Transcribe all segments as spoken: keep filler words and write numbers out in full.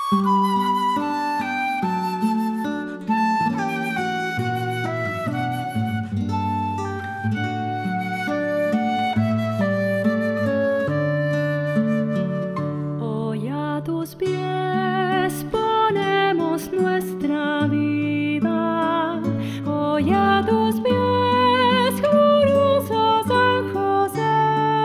Hoy a tus pies ponemos nuestra vida. Hoy a tus pies, glorioso San José.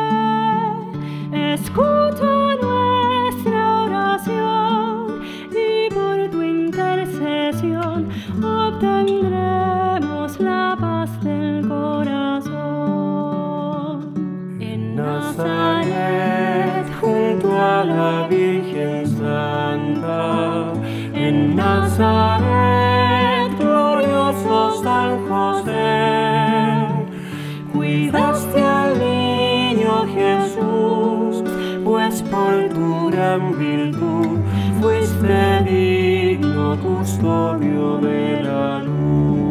Escucha nuestra oración y por tu intercesión obtendremos la paz del corazón. En Nazaret, junto a la Virgen Santa, en Nazaret, glorioso San José, cuidaste al niño Jesús, pues por tu gran virtud fuiste digno custodio de la luz.